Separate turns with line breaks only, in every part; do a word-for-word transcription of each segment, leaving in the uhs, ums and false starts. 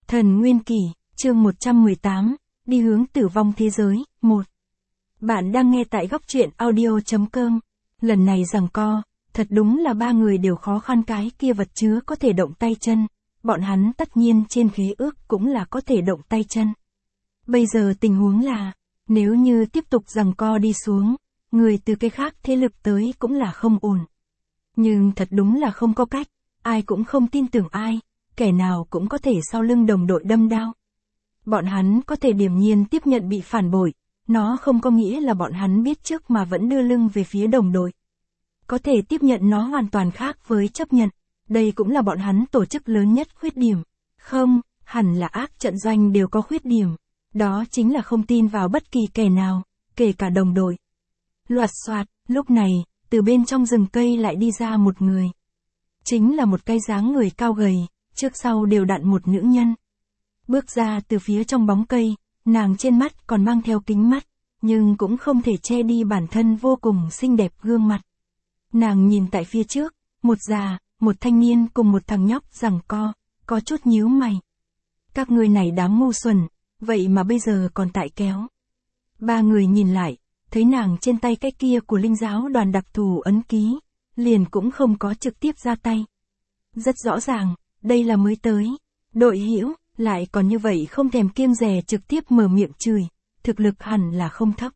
Thần Nguyên Kỷ, chương một trăm mười tám, đi hướng tử vong thế giới, một. Bạn đang nghe tại góc truyện audio chấm com. Lần này giằng co, thật đúng là ba người đều khó khăn, cái kia vật chứa có thể động tay chân. Bọn hắn tất nhiên trên khế ước cũng là có thể động tay chân. Bây giờ tình huống là, nếu như tiếp tục giằng co đi xuống, người từ cái khác thế lực tới cũng là không ổn. Nhưng thật đúng là không có cách, ai cũng không tin tưởng ai, kẻ nào cũng có thể sau lưng đồng đội đâm đao. Bọn hắn có thể điềm nhiên tiếp nhận bị phản bội, nó không có nghĩa là bọn hắn biết trước mà vẫn đưa lưng về phía đồng đội. Có thể tiếp nhận nó hoàn toàn khác với chấp nhận, đây cũng là bọn hắn tổ chức lớn nhất khuyết điểm. Không, hẳn là ác trận doanh đều có khuyết điểm, đó chính là không tin vào bất kỳ kẻ nào, kể cả đồng đội. Loạt xoạt, lúc này, từ bên trong rừng cây lại đi ra một người. Chính là một cái dáng người cao gầy, trước sau đều đặn một nữ nhân. Bước ra từ phía trong bóng cây, nàng trên mắt còn mang theo kính mắt, nhưng cũng không thể che đi bản thân vô cùng xinh đẹp gương mặt. Nàng nhìn tại phía trước, một già, một thanh niên cùng một thằng nhóc giằng co, có chút nhíu mày. Các người này đáng ngu xuẩn, vậy mà bây giờ còn tại kéo. Ba người nhìn lại, thấy nàng trên tay cái kia của linh giáo đoàn đặc thù ấn ký, liền cũng không có trực tiếp ra tay. Rất rõ ràng, đây là mới tới. Đội hữu lại còn như vậy không thèm kiêng dè trực tiếp mở miệng chửi, thực lực hẳn là không thấp.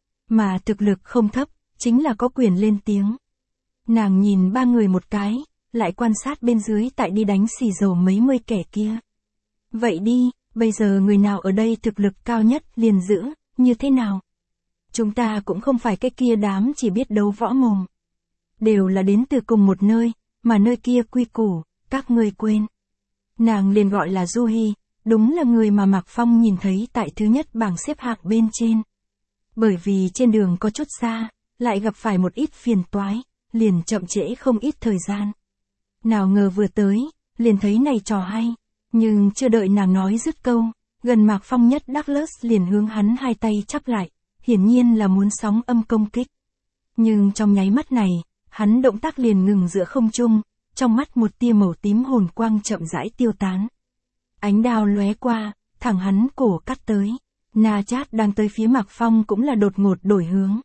Mà thực lực không thấp, chính là có quyền lên tiếng. Nàng nhìn ba người một cái, lại quan sát bên dưới tại đi đánh xì dầu mấy mươi kẻ kia. Vậy đi, bây giờ người nào ở đây thực lực cao nhất liền giữ, như thế nào? Chúng ta cũng không phải cái kia đám chỉ biết đấu võ mồm. Đều là đến từ cùng một nơi, mà nơi kia quy củ, các ngươi quên. Nàng liền gọi là Du Hi, đúng là người mà Mạc Phong nhìn thấy tại thứ nhất bảng xếp hạng bên trên. Bởi vì trên đường có chút xa, lại gặp phải một ít phiền toái, liền chậm trễ không ít thời gian. Nào ngờ vừa tới, liền thấy này trò hay, nhưng chưa đợi nàng nói dứt câu, gần Mạc Phong nhất Douglas liền hướng hắn hai tay chắp lại, hiển nhiên là muốn sóng âm công kích. Nhưng trong nháy mắt này, hắn động tác liền ngừng giữa không trung, trong mắt một tia màu tím hồn quang chậm rãi tiêu tán. Ánh đao lóe qua, thẳng hắn cổ cắt tới. Na Chát đang tới phía Mạc Phong cũng là đột ngột đổi hướng.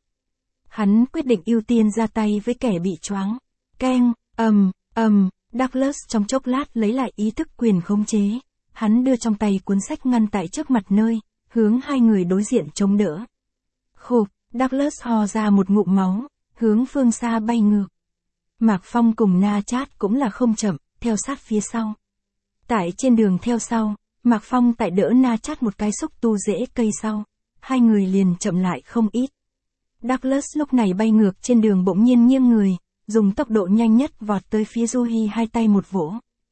Hắn quyết định ưu tiên ra tay với kẻ bị choáng. Keng, ầm, ầm, Douglas trong chốc lát lấy lại ý thức quyền khống chế. Hắn đưa trong tay cuốn sách ngăn tại trước mặt nơi, hướng hai người đối diện chống đỡ. Khục, Douglas ho ra một ngụm máu, hướng phương xa bay ngược. Mạc Phong cùng Na Chát cũng là không chậm, theo sát phía sau. Tại trên đường theo sau, Mạc Phong tại đỡ Na Chát một cái xúc tu rễ cây sau, hai người liền chậm lại không ít. Douglas lúc này bay ngược trên đường bỗng nhiên nghiêng người, dùng tốc độ nhanh nhất vọt tới phía Du Hi, hai tay một vỗ.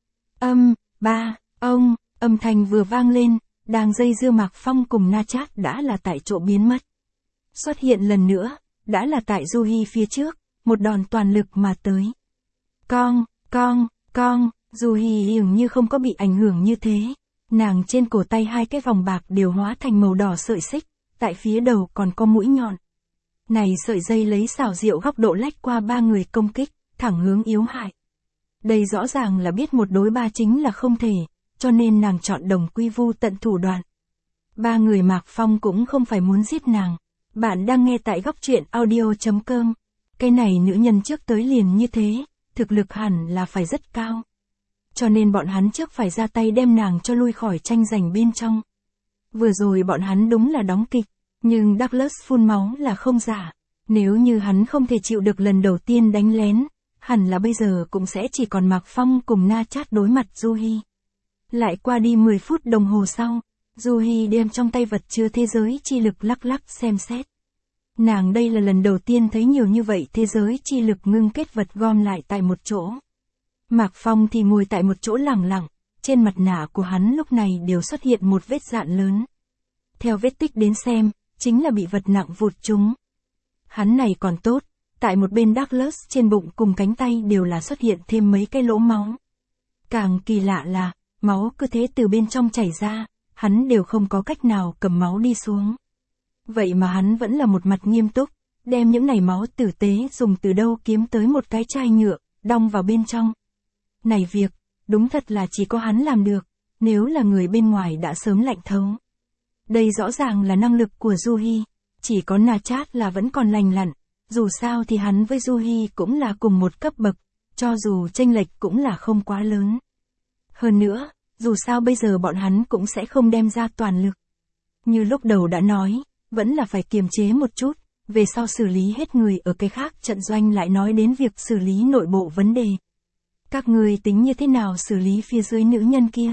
Âm, ba, ông, âm thanh vừa vang lên, đang dây dưa Mạc Phong cùng Na Chát đã là tại chỗ biến mất. Xuất hiện lần nữa, đã là tại Du Hi phía trước, một đòn toàn lực mà tới. Con, con, con, Du Hi dường như không có bị ảnh hưởng như thế. Nàng trên cổ tay hai cái vòng bạc đều hóa thành màu đỏ sợi xích, tại phía đầu còn có mũi nhọn. Này sợi dây lấy xảo diệu góc độ lách qua ba người công kích, thẳng hướng yếu hại. Đây rõ ràng là biết một đối ba chính là không thể, cho nên nàng chọn đồng quy vu tận thủ đoạn. Ba người Mạc Phong cũng không phải muốn giết nàng. Bạn đang nghe tại góc truyện audio chấm com. Cái này nữ nhân trước tới liền như thế, thực lực hẳn là phải rất cao. Cho nên bọn hắn trước phải ra tay đem nàng cho lui khỏi tranh giành bên trong. Vừa rồi bọn hắn đúng là đóng kịch, nhưng Douglas phun máu là không giả. Nếu như hắn không thể chịu được lần đầu tiên đánh lén, hẳn là bây giờ cũng sẽ chỉ còn Mạc Phong cùng Na Chát đối mặt Du Hi. Lại qua đi mười phút đồng hồ sau, Du Hi đem trong tay vật chứa thế giới chi lực lắc lắc xem xét. Nàng đây là lần đầu tiên thấy nhiều như vậy thế giới chi lực ngưng kết vật gom lại tại một chỗ. Mạc Phong thì ngồi tại một chỗ lẳng lặng, trên mặt nạ của hắn lúc này đều xuất hiện một vết rạn lớn. Theo vết tích đến xem, chính là bị vật nặng vụt trúng. Hắn này còn tốt, tại một bên Douglas trên bụng cùng cánh tay đều là xuất hiện thêm mấy cái lỗ máu. Càng kỳ lạ là, máu cứ thế từ bên trong chảy ra, hắn đều không có cách nào cầm máu đi xuống. Vậy mà hắn vẫn là một mặt nghiêm túc, đem những này máu tử tế dùng từ đâu kiếm tới một cái chai nhựa, đong vào bên trong. Này việc, đúng thật là chỉ có hắn làm được, nếu là người bên ngoài đã sớm lạnh thấu. Đây rõ ràng là năng lực của Juhi, chỉ có Na Chát là vẫn còn lành lặn, dù sao thì hắn với Juhi cũng là cùng một cấp bậc, cho dù chênh lệch cũng là không quá lớn. Hơn nữa, dù sao bây giờ bọn hắn cũng sẽ không đem ra toàn lực. Như lúc đầu đã nói, vẫn là phải kiềm chế một chút, về sau xử lý hết người ở cái khác trận doanh lại nói đến việc xử lý nội bộ vấn đề. Các người tính như thế nào xử lý phía dưới nữ nhân kia?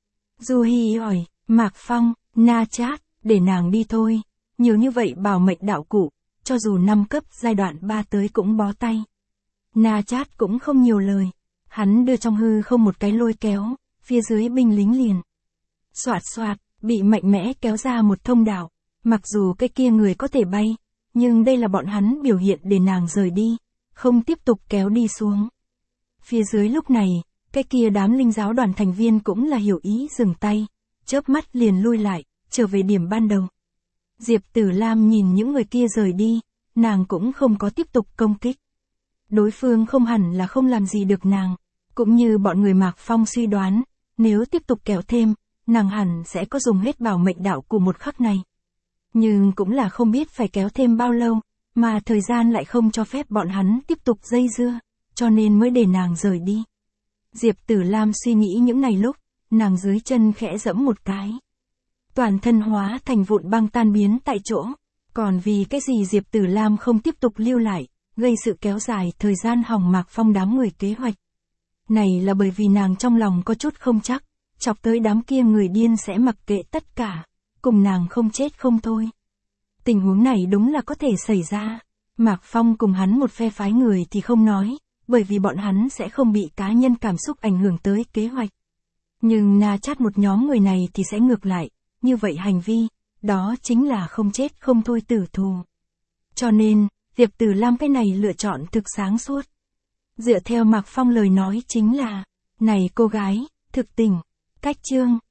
Juhi hỏi, Mạc Phong, Na Chát, để nàng đi thôi, nhiều như vậy bảo mệnh đạo cụ, cho dù năm cấp giai đoạn ba tới cũng bó tay. Na Chát cũng không nhiều lời, hắn đưa trong hư không một cái lôi kéo, phía dưới binh lính liền. Soạt soạt, bị mạnh mẽ kéo ra một thông đạo, mặc dù cái kia người có thể bay, nhưng đây là bọn hắn biểu hiện để nàng rời đi, không tiếp tục kéo đi xuống. Phía dưới lúc này, cái kia đám linh giáo đoàn thành viên cũng là hiểu ý dừng tay, chớp mắt liền lui lại, trở về điểm ban đầu. Diệp Tử Lam nhìn những người kia rời đi, nàng cũng không có tiếp tục công kích. Đối phương không hẳn là không làm gì được nàng, cũng như bọn người Mạc Phong suy đoán, nếu tiếp tục kéo thêm, nàng hẳn sẽ có dùng hết bảo mệnh đạo của một khắc này. Nhưng cũng là không biết phải kéo thêm bao lâu, mà thời gian lại không cho phép bọn hắn tiếp tục dây dưa, cho nên mới để nàng rời đi. Diệp Tử Lam suy nghĩ những này lúc, nàng dưới chân khẽ giẫm một cái. Toàn thân hóa thành vụn băng tan biến tại chỗ, còn vì cái gì Diệp Tử Lam không tiếp tục lưu lại, gây sự kéo dài thời gian hỏng Mạc Phong đám người kế hoạch. Này là bởi vì nàng trong lòng có chút không chắc, chọc tới đám kia người điên sẽ mặc kệ tất cả, cùng nàng không chết không thôi. Tình huống này đúng là có thể xảy ra. Mạc Phong cùng hắn một phe phái người thì không nói, bởi vì bọn hắn sẽ không bị cá nhân cảm xúc ảnh hưởng tới kế hoạch. Nhưng Na Chát một nhóm người này thì sẽ ngược lại, như vậy hành vi, đó chính là không chết không thôi tử thù. Cho nên, Diệp Tử Lam cái này lựa chọn thực sáng suốt. Dựa theo Mạc Phong lời nói chính là, này cô gái, thực tình, cách chương.